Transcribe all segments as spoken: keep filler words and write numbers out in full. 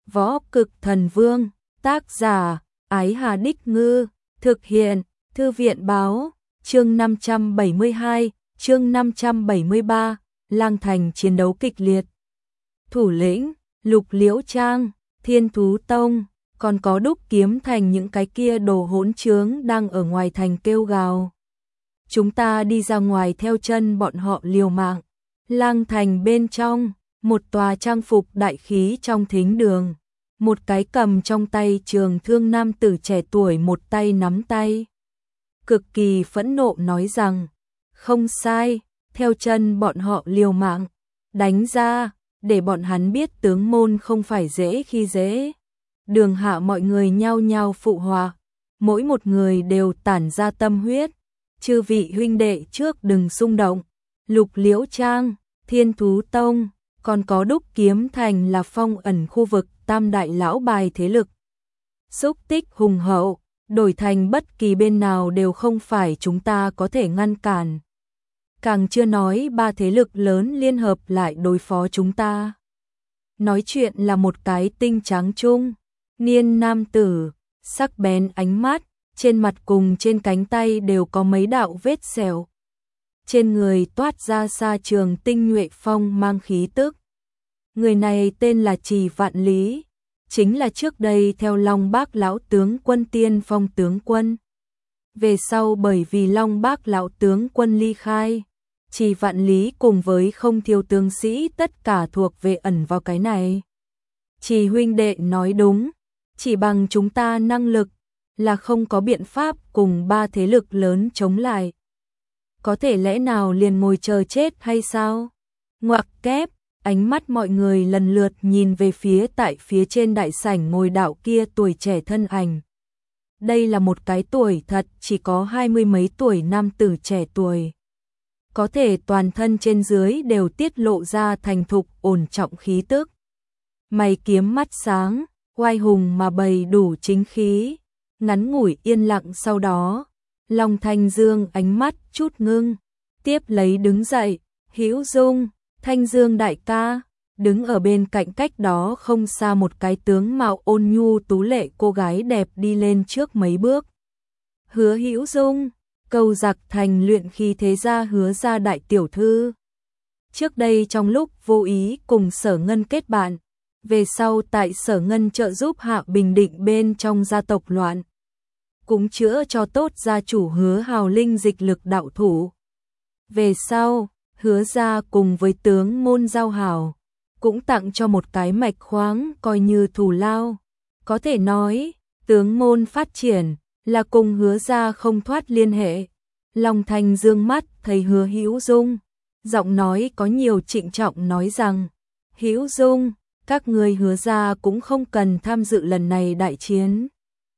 Võ Cực Thần Vương, tác giả, Ái Hà Đích Ngư, thực hiện, Thư viện Báo, chương năm trăm bảy mươi hai, chương năm trăm bảy mươi ba, Lang Thành chiến đấu kịch liệt. Thủ lĩnh, Lục Liễu Trang, Thiên Thú Tông, còn có Đúc Kiếm Thành những cái kia đồ hỗn trướng đang ở ngoài thành kêu gào. Chúng ta đi ra ngoài theo chân bọn họ liều mạng. Lang Thành bên trong, một tòa trang phục đại khí trong thính đường, một cái cầm trong tay trường thương nam tử trẻ tuổi một tay nắm tay. Cực kỳ phẫn nộ nói rằng, không sai, theo chân bọn họ liều mạng, đánh ra, để bọn hắn biết tướng môn không phải dễ khi dễ. Đường hạ mọi người nhao nhao phụ họa, mỗi một người đều tản ra tâm huyết. Chư vị huynh đệ trước đừng xung động. Lục Liễu Trang, Thiên Thú Tông, còn có Đúc Kiếm Thành là phong ẩn khu vực tam đại lão bài thế lực. Xúc tích hùng hậu, đổi thành bất kỳ bên nào đều không phải chúng ta có thể ngăn cản. Càng chưa nói ba thế lực lớn liên hợp lại đối phó chúng ta. Nói chuyện là một cái tinh trắng trung, niên nam tử, sắc bén ánh mắt, trên mặt cùng trên cánh tay đều có mấy đạo vết sẹo. Trên người toát ra xa trường tinh nhuệ phong mang khí tức. Người này tên là Trì Vạn Lý, chính là trước đây theo Long Bác lão tướng quân tiên phong tướng quân. Về sau bởi vì Long Bác lão tướng quân ly khai, Trì Vạn Lý cùng với không thiếu tướng sĩ tất cả thuộc về ẩn vào cái này. Trì huynh đệ nói đúng, chỉ bằng chúng ta năng lực là không có biện pháp cùng ba thế lực lớn chống lại. Có thể lẽ nào liền ngồi chờ chết hay sao? Ngoặc kép, ánh mắt mọi người lần lượt nhìn về phía tại phía trên đại sảnh ngồi đạo kia tuổi trẻ thân ảnh. Đây là một cái tuổi thật chỉ có hai mươi mấy tuổi nam tử trẻ tuổi. Có thể toàn thân trên dưới đều tiết lộ ra thành thục ổn trọng khí tức. Mày kiếm mắt sáng, oai hùng mà bày đủ chính khí. Ngắn ngủi yên lặng sau đó, Long Thanh Dương ánh mắt chút ngưng, tiếp lấy đứng dậy, Hữu Dung, Thanh Dương đại ca, đứng ở bên cạnh cách đó không xa một cái tướng mạo ôn nhu tú lệ cô gái đẹp đi lên trước mấy bước. Hứa Hữu Dung, Câu Giặc Thành luyện khí thế gia Hứa gia đại tiểu thư. Trước đây trong lúc vô ý cùng Sở Ngân kết bạn, về sau tại Sở Ngân trợ giúp hạ bình định bên trong gia tộc loạn, cũng chữa cho tốt gia chủ Hứa Hào Linh dịch lực đạo thủ. Về sau, Hứa gia cùng với tướng môn giao hảo, cũng tặng cho một cái mạch khoáng coi như thù lao. Có thể nói, tướng môn phát triển là cùng Hứa gia không thoát liên hệ. Long Thanh Dương mắt thấy Hứa Hữu Dung, giọng nói có nhiều trịnh trọng nói rằng, Hữu Dung, các ngươi Hứa gia cũng không cần tham dự lần này đại chiến.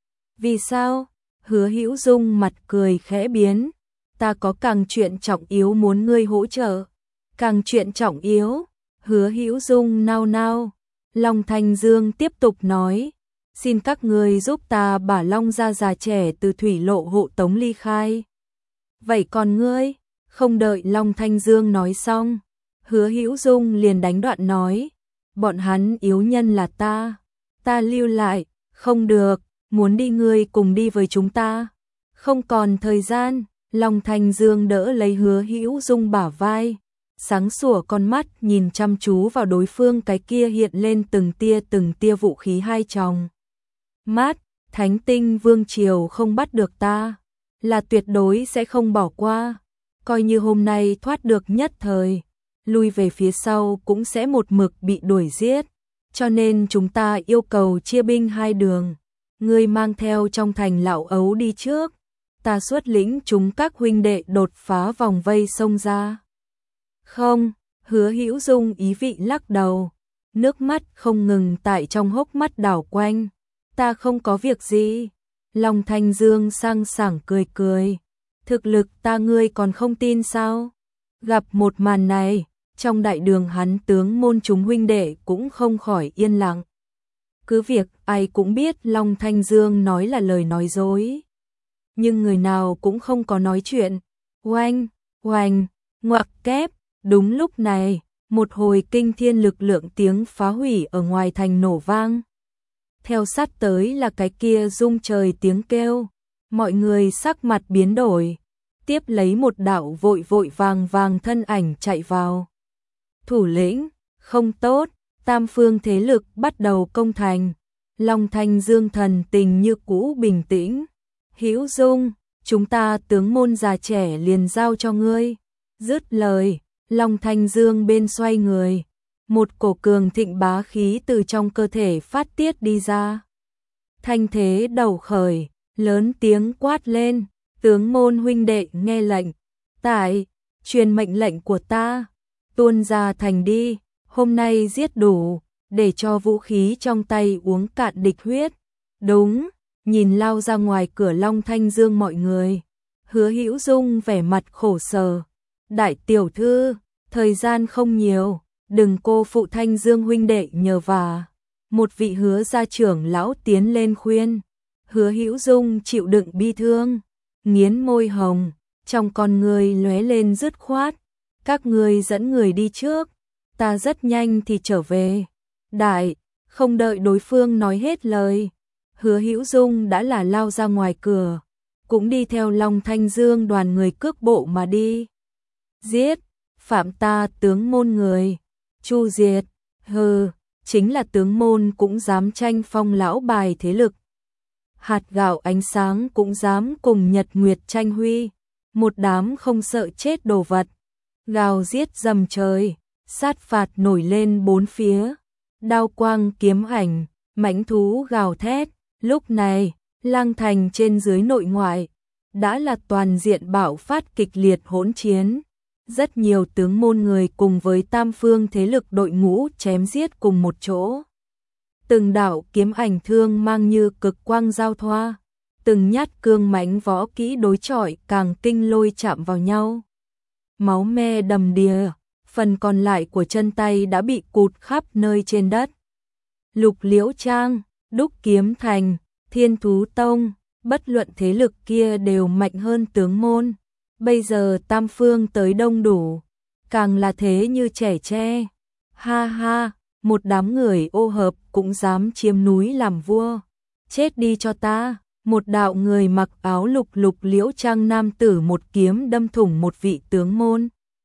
Vì sao? Hứa Hữu Dung mặt cười khẽ biến, ta có càng chuyện trọng yếu muốn ngươi hỗ trợ. Càng chuyện trọng yếu? Hứa Hữu Dung nao nao. Long Thanh Dương tiếp tục nói, xin các ngươi giúp ta bả Long gia già trẻ từ thủy lộ hộ tống ly khai. Vậy còn ngươi? Không đợi Long Thanh Dương nói xong, Hứa Hữu Dung liền đánh đoạn nói, bọn hắn yếu nhân là ta, ta lưu lại, không được. Muốn đi ngươi cùng đi với chúng ta. Không còn thời gian, Long Thanh Dương đỡ lấy Hứa Hữu Dung bả vai, sáng sủa con mắt nhìn chăm chú vào đối phương cái kia hiện lên từng tia từng tia vũ khí hai tròng. Mát, Thánh Tinh Vương Triều không bắt được ta, là tuyệt đối sẽ không bỏ qua. Coi như hôm nay thoát được nhất thời, lui về phía sau cũng sẽ một mực bị đuổi giết. Cho nên chúng ta yêu cầu chia binh hai đường. Ngươi mang theo trong thành lão ấu đi trước, ta xuất lĩnh chúng các huynh đệ đột phá vòng vây xông ra. Không, Hứa Hữu Dung ý vị lắc đầu, nước mắt không ngừng tại trong hốc mắt đảo quanh. Ta không có việc gì. Long Thanh Dương sang sảng cười cười, thực lực ta ngươi còn không tin sao? Gặp một màn này, trong đại đường hắn tướng môn chúng huynh đệ cũng không khỏi yên lặng. Cứ việc ai cũng biết Long Thanh Dương nói là lời nói dối, nhưng người nào cũng không có nói chuyện. Oanh, oanh, ngoặc kép, đúng lúc này, một hồi kinh thiên lực lượng tiếng phá hủy ở ngoài thành nổ vang, theo sát tới là cái kia rung trời tiếng kêu, mọi người sắc mặt biến đổi, tiếp lấy một đạo vội vội vàng vàng thân ảnh chạy vào. Thủ lĩnh, không tốt, tam phương thế lực bắt đầu công thành. Long Thanh Dương thần tình như cũ bình tĩnh. Hữu Dung, chúng ta tướng môn già trẻ liền giao cho ngươi. Dứt lời, Long Thanh Dương bên xoay người. Một cổ cường thịnh bá khí từ trong cơ thể phát tiết đi ra. Thanh thế đầu khởi, lớn tiếng quát lên. Tướng môn huynh đệ nghe lệnh. Tại, truyền mệnh lệnh của ta. Tuôn ra thành đi, hôm nay giết đủ, để cho vũ khí trong tay uống cạn địch huyết. Đúng, nhìn lao ra ngoài cửa Long Thanh Dương mọi người. Hứa Hữu Dung vẻ mặt khổ sở. Đại tiểu thư, thời gian không nhiều, đừng cô phụ Thanh Dương huynh đệ nhờ vả. Một vị Hứa gia trưởng lão tiến lên khuyên. Hứa Hữu Dung chịu đựng bi thương, nghiến môi hồng, trong con người lóe lên dứt khoát. Các ngươi dẫn người đi trước, ta rất nhanh thì trở về. Đại, không đợi đối phương nói hết lời, Hứa Hữu Dung đã là lao ra ngoài cửa, cũng đi theo Long Thanh Dương đoàn người cước bộ mà đi. Giết, phạm ta tướng môn người, chu diệt, hừ, chính là tướng môn cũng dám tranh phong lão bài thế lực. Hạt gạo ánh sáng cũng dám cùng Nhật Nguyệt tranh huy, một đám không sợ chết đồ vật. Gào giết dầm trời, sát phạt nổi lên bốn phía, đao quang kiếm ảnh, mãnh thú gào thét. Lúc này, Lang Thành trên dưới nội ngoại đã là toàn diện bạo phát kịch liệt hỗn chiến. Rất nhiều tướng môn người cùng với tam phương thế lực đội ngũ chém giết cùng một chỗ. Từng đạo kiếm ảnh thương mang như cực quang giao thoa, từng nhát cương mãnh võ kỹ đối chọi càng kinh lôi chạm vào nhau. Máu me đầm đìa, phần còn lại của chân tay đã bị cụt khắp nơi trên đất. Lục Liễu Trang, Đúc Kiếm Thành, Thiên Thú Tông, bất luận thế lực kia đều mạnh hơn tướng môn. Bây giờ tam phương tới đông đủ, càng là thế như trẻ tre. Ha ha, một đám người ô hợp cũng dám chiếm núi làm vua. Chết đi cho ta. Một đạo người mặc áo lục lục liễu trang nam tử một kiếm đâm thủng một vị tướng môn.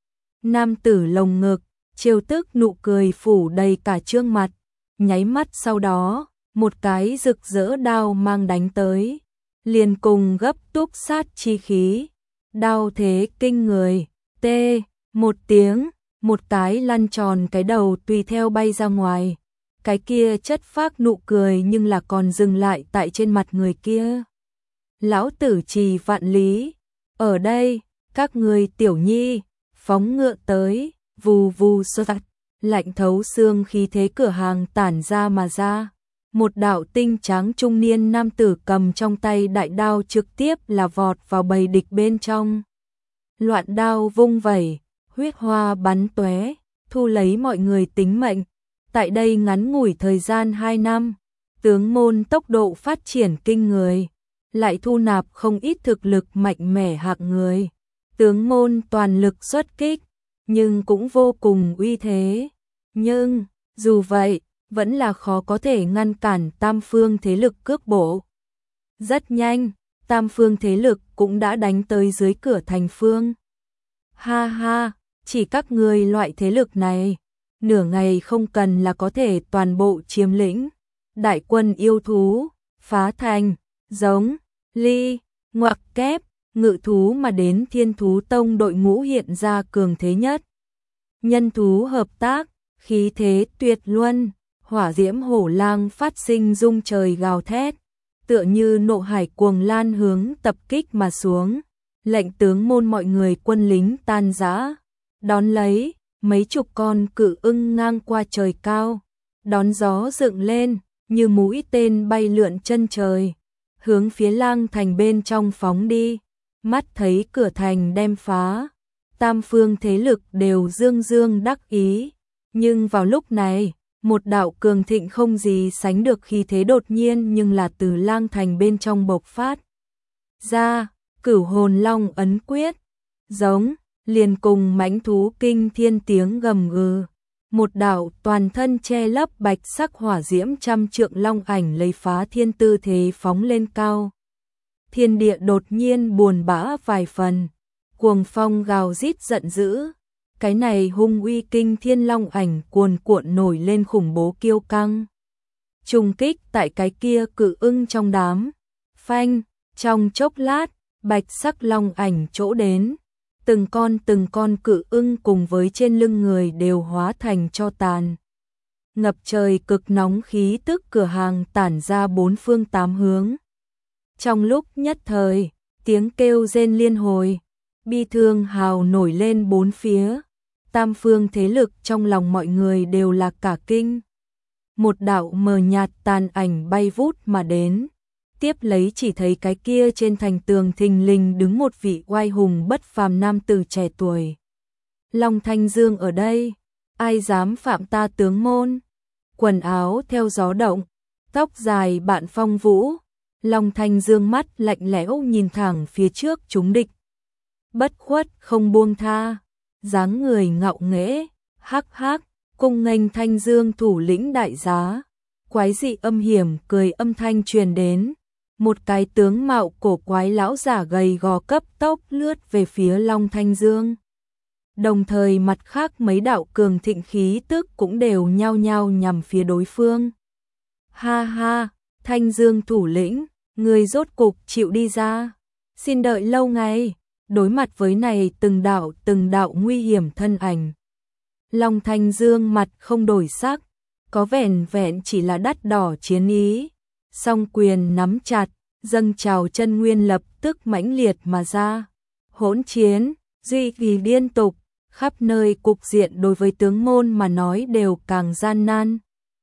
Nam tử lồng ngực, trêu tức nụ cười phủ đầy cả trương mặt. Nháy mắt sau đó, một cái rực rỡ đao mang đánh tới, liền cùng gấp túc sát chi khí. Đao thế kinh người, tê, một tiếng, một cái lăn tròn cái đầu tùy theo bay ra ngoài. Cái kia chất phác nụ cười nhưng là còn dừng lại tại trên mặt người kia. Lão tử Trì Vạn Lý, ở đây, các người tiểu nhi, phóng ngựa tới, vù vù sơ tạch, lạnh thấu xương khí thế cửa hàng tản ra mà ra. Một đạo tinh tráng trung niên nam tử cầm trong tay đại đao trực tiếp là vọt vào bầy địch bên trong. Loạn đao vung vẩy, huyết hoa bắn tóe, thu lấy mọi người tính mệnh. Tại đây ngắn ngủi thời gian hai năm, tướng môn tốc độ phát triển kinh người, lại thu nạp không ít thực lực mạnh mẽ hạng người. Tướng môn toàn lực xuất kích, nhưng cũng vô cùng uy thế. Nhưng, dù vậy, vẫn là khó có thể ngăn cản tam phương thế lực cước bộ. Rất nhanh, tam phương thế lực cũng đã đánh tới dưới cửa thành phương. Ha ha, chỉ các người loại thế lực này, nửa ngày không cần là có thể toàn bộ chiếm lĩnh. Đại quân yêu thú, phá thành, giống, ly, ngoặc kép, ngự thú mà đến Thiên Thú Tông đội ngũ hiện ra cường thế nhất. Nhân thú hợp tác, khí thế tuyệt luân, hỏa diễm hổ lang phát sinh rung trời gào thét, tựa như nộ hải cuồng lan hướng tập kích mà xuống. Lệnh tướng môn mọi người quân lính tan rã, đón lấy, mấy chục con cự ưng ngang qua trời cao, đón gió dựng lên, như mũi tên bay lượn chân trời, hướng phía Lang Thành bên trong phóng đi. Mắt thấy cửa thành đem phá, tam phương thế lực đều dương dương đắc ý, nhưng vào lúc này, một đạo cường thịnh không gì sánh được khí thế đột nhiên nhưng là từ Lang Thành bên trong bộc phát ra. Cửu hồn long ấn quyết, giống, liền cùng mãnh thú kinh thiên tiếng gầm gừ. một đạo toàn thân che lấp bạch sắc hỏa diễm trăm trượng long ảnh lấy phá thiên tư thế phóng lên cao. Thiên địa đột nhiên buồn bã vài phần, cuồng phong gào rít giận dữ. Cái này hung uy kinh thiên long ảnh cuồn cuộn nổi lên khủng bố kiêu căng. Trùng kích tại cái kia cự ưng trong đám. Phanh, trong chốc lát, bạch sắc long ảnh chỗ đến. Từng con từng con cự ưng cùng với trên lưng người đều hóa thành tro tàn. Ngập trời cực nóng khí tức cửa hàng tản ra bốn phương tám hướng. Trong lúc nhất thời, tiếng kêu rên liên hồi, bi thương hào nổi lên bốn phía. Tam phương thế lực trong lòng mọi người đều là cả kinh. Một đạo mờ nhạt tàn ảnh bay vút mà đến. Tiếp lấy chỉ thấy cái kia trên thành tường thình lình đứng một vị oai hùng bất phàm nam tử trẻ tuổi. Long Thanh Dương ở đây, ai dám phạm ta tướng môn? Quần áo theo gió động, tóc dài bạn phong vũ. Long Thanh Dương mắt lạnh lẽo nhìn thẳng phía trước chúng địch. Bất khuất không buông tha, dáng người ngạo nghễ, hắc hắc, cung nghênh Thanh Dương thủ lĩnh đại giá. Quái dị âm hiểm cười âm thanh truyền đến. Một cái tướng mạo cổ quái lão giả gầy gò cấp tốc lướt về phía Long Thanh Dương. Đồng thời mặt khác mấy đạo cường thịnh khí tức cũng đều nhao nhao nhằm phía đối phương. Ha ha, Thanh Dương thủ lĩnh, người rốt cục chịu đi ra. Xin đợi lâu ngày, đối mặt với này từng đạo từng đạo nguy hiểm thân ảnh. Long Thanh Dương mặt không đổi sắc, có vẻn vẹn chỉ là đắt đỏ chiến ý. Song quyền nắm chặt, dâng trào chân nguyên lập tức mãnh liệt mà ra. Hỗn chiến, duy kỳ liên tục, khắp nơi cục diện đối với tướng môn mà nói đều càng gian nan.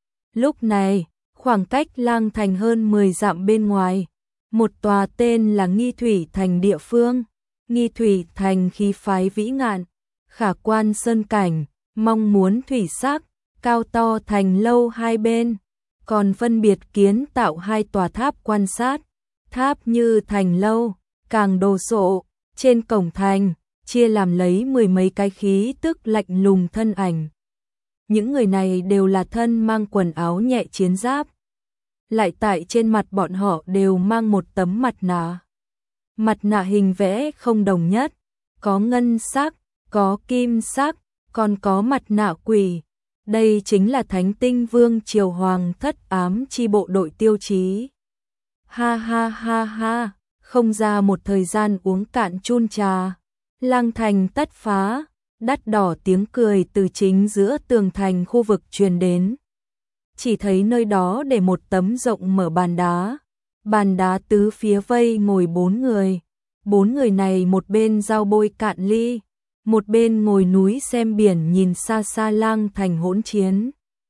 Lúc này, khoảng cách Lang Thành hơn mười dặm bên ngoài, một tòa tên là Nghi Thủy Thành địa phương. Nghi Thủy Thành khí phái vĩ ngạn, khả quan sơn cảnh, mong muốn thủy sắc, cao to thành lâu hai bên. Còn phân biệt kiến tạo hai tòa tháp quan sát, tháp như thành lâu, càng đồ sộ, trên cổng thành, chia làm lấy mười mấy cái khí tức lạnh lùng thân ảnh. Những người này đều là thân mang quần áo nhẹ chiến giáp. Lại tại trên mặt bọn họ đều mang một tấm mặt nạ. Mặt nạ hình vẽ không đồng nhất, có ngân sắc, có kim sắc, còn có mặt nạ quỷ. Đây chính là Thánh Tinh Vương Triều Hoàng thất ám chi bộ đội tiêu chí. Ha ha ha ha, không ra một thời gian uống cạn chun trà. Lang Thành tất phá, đắt đỏ tiếng cười từ chính giữa tường thành khu vực truyền đến. Chỉ thấy nơi đó để một tấm rộng mở bàn đá. Bàn đá tứ phía vây ngồi bốn người. Bốn người này một bên giao bôi cạn ly. Một bên ngồi núi xem biển nhìn xa xa Lang Thành hỗn chiến.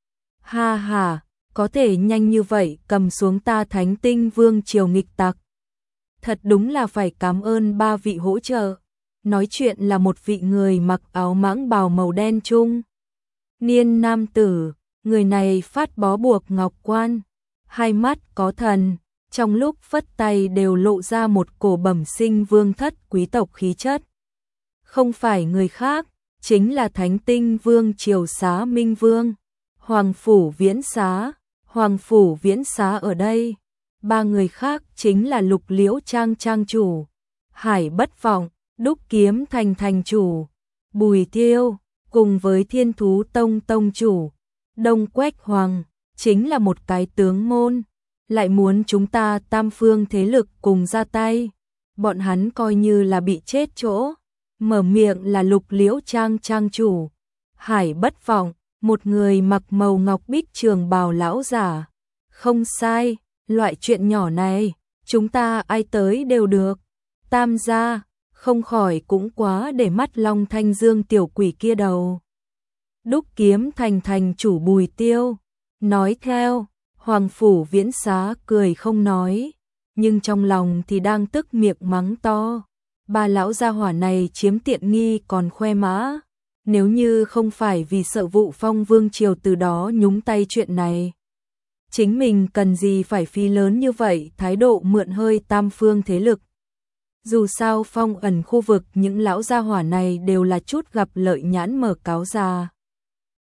Ha ha, có thể nhanh như vậy cầm xuống ta Thánh Tinh Vương Triều nghịch tặc. Thật đúng là phải cảm ơn ba vị hỗ trợ. Nói chuyện là một vị người mặc áo mãng bào màu đen trung niên nam tử, người này phát bó buộc ngọc quan, hai mắt có thần, trong lúc phất tay đều lộ ra một cổ bẩm sinh vương thất quý tộc khí chất. Không phải người khác, chính là Thánh Tinh Vương Triều Xá Minh Vương, Hoàng Phủ Viễn Xá. Hoàng Phủ Viễn Xá ở đây, ba người khác chính là Lục Liễu Trang Trang chủ, Hải Bất Vọng, Đúc Kiếm Thành Thành chủ, Bùi Tiêu, cùng với Thiên Thú Tông Tông chủ, Đông Quách Hoàng, chính là một cái tướng môn, lại muốn chúng ta tam phương thế lực cùng ra tay, bọn hắn coi như là bị chết chỗ. Mở miệng là Lục Liễu Trang Trang chủ, Hải Bất Vọng, một người mặc màu ngọc bích trường bào lão giả. Không sai, loại chuyện nhỏ này, chúng ta ai tới đều được. Tam gia, không khỏi cũng quá để mắt Long Thanh Dương tiểu quỷ kia đầu. Đúc Kiếm Thành Thành chủ Bùi Tiêu, nói theo, Hoàng Phủ Viễn Xá cười không nói, nhưng trong lòng thì đang tức miệng mắng to. Ba lão gia hỏa này chiếm tiện nghi còn khoe mã. Nếu như không phải vì sợ vụ Phong Vương Triều từ đó nhúng tay chuyện này, chính mình cần gì phải phí lớn như vậy thái độ mượn hơi tam phương thế lực. Dù sao phong ẩn khu vực những lão gia hỏa này đều là chút gặp lợi nhãn mở cáo già.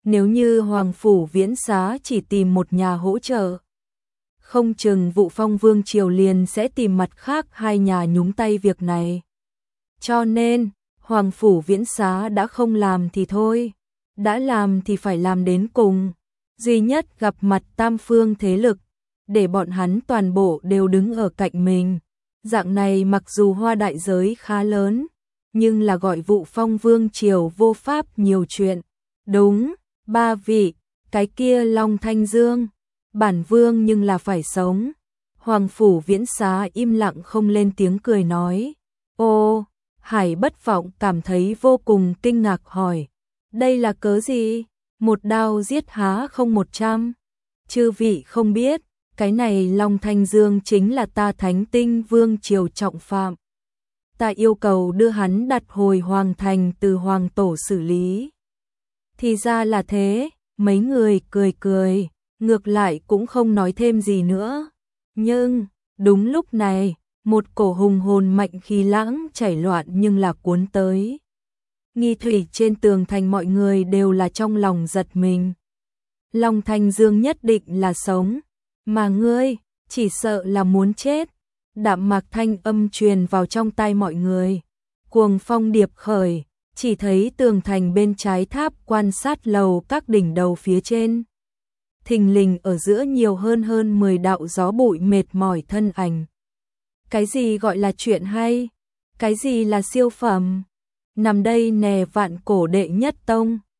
Nếu như Hoàng Phủ Viễn Xá chỉ tìm một nhà hỗ trợ, không chừng Vụ Phong Vương triều liền sẽ tìm mặt khác hai nhà nhúng tay việc này. Cho nên, Hoàng Phủ Viễn Xá đã không làm thì thôi, đã làm thì phải làm đến cùng. Duy nhất gặp mặt tam phương thế lực, để bọn hắn toàn bộ đều đứng ở cạnh mình. Dạng này mặc dù hoa đại giới khá lớn, nhưng là gọi Vụ Phong Vương triều vô pháp nhiều chuyện. Đúng, ba vị, cái kia Long Thanh Dương, bản vương nhưng là phải sống. Hoàng Phủ Viễn Xá im lặng không lên tiếng cười nói. Ô, Hải Bất Vọng cảm thấy vô cùng kinh ngạc hỏi. Đây là cớ gì? Một đao giết há không một trăm. Chư vị không biết, cái này Long Thanh Dương chính là ta Thánh Tinh Vương triều trọng phạm. Ta yêu cầu đưa hắn đặt hồi hoàng thành từ hoàng tổ xử lý. Thì ra là thế, mấy người cười cười, ngược lại cũng không nói thêm gì nữa. Nhưng, đúng lúc này, một cổ hùng hồn mạnh khí lãng chảy loạn nhưng là cuốn tới. Nghi thủy trên tường thành mọi người đều là trong lòng giật mình. Long Thanh Dương nhất định là sống, mà ngươi, chỉ sợ là muốn chết. Đạm mạc thanh âm truyền vào trong tai mọi người. Cuồng phong điệp khởi, chỉ thấy tường thành bên trái tháp quan sát lầu các đỉnh đầu phía trên. Thình lình ở giữa nhiều hơn hơn mười đạo gió bụi mệt mỏi thân ảnh. Cái gì gọi là chuyện hay? Cái gì là siêu phẩm? Nằm đây nè vạn cổ đệ nhất tông.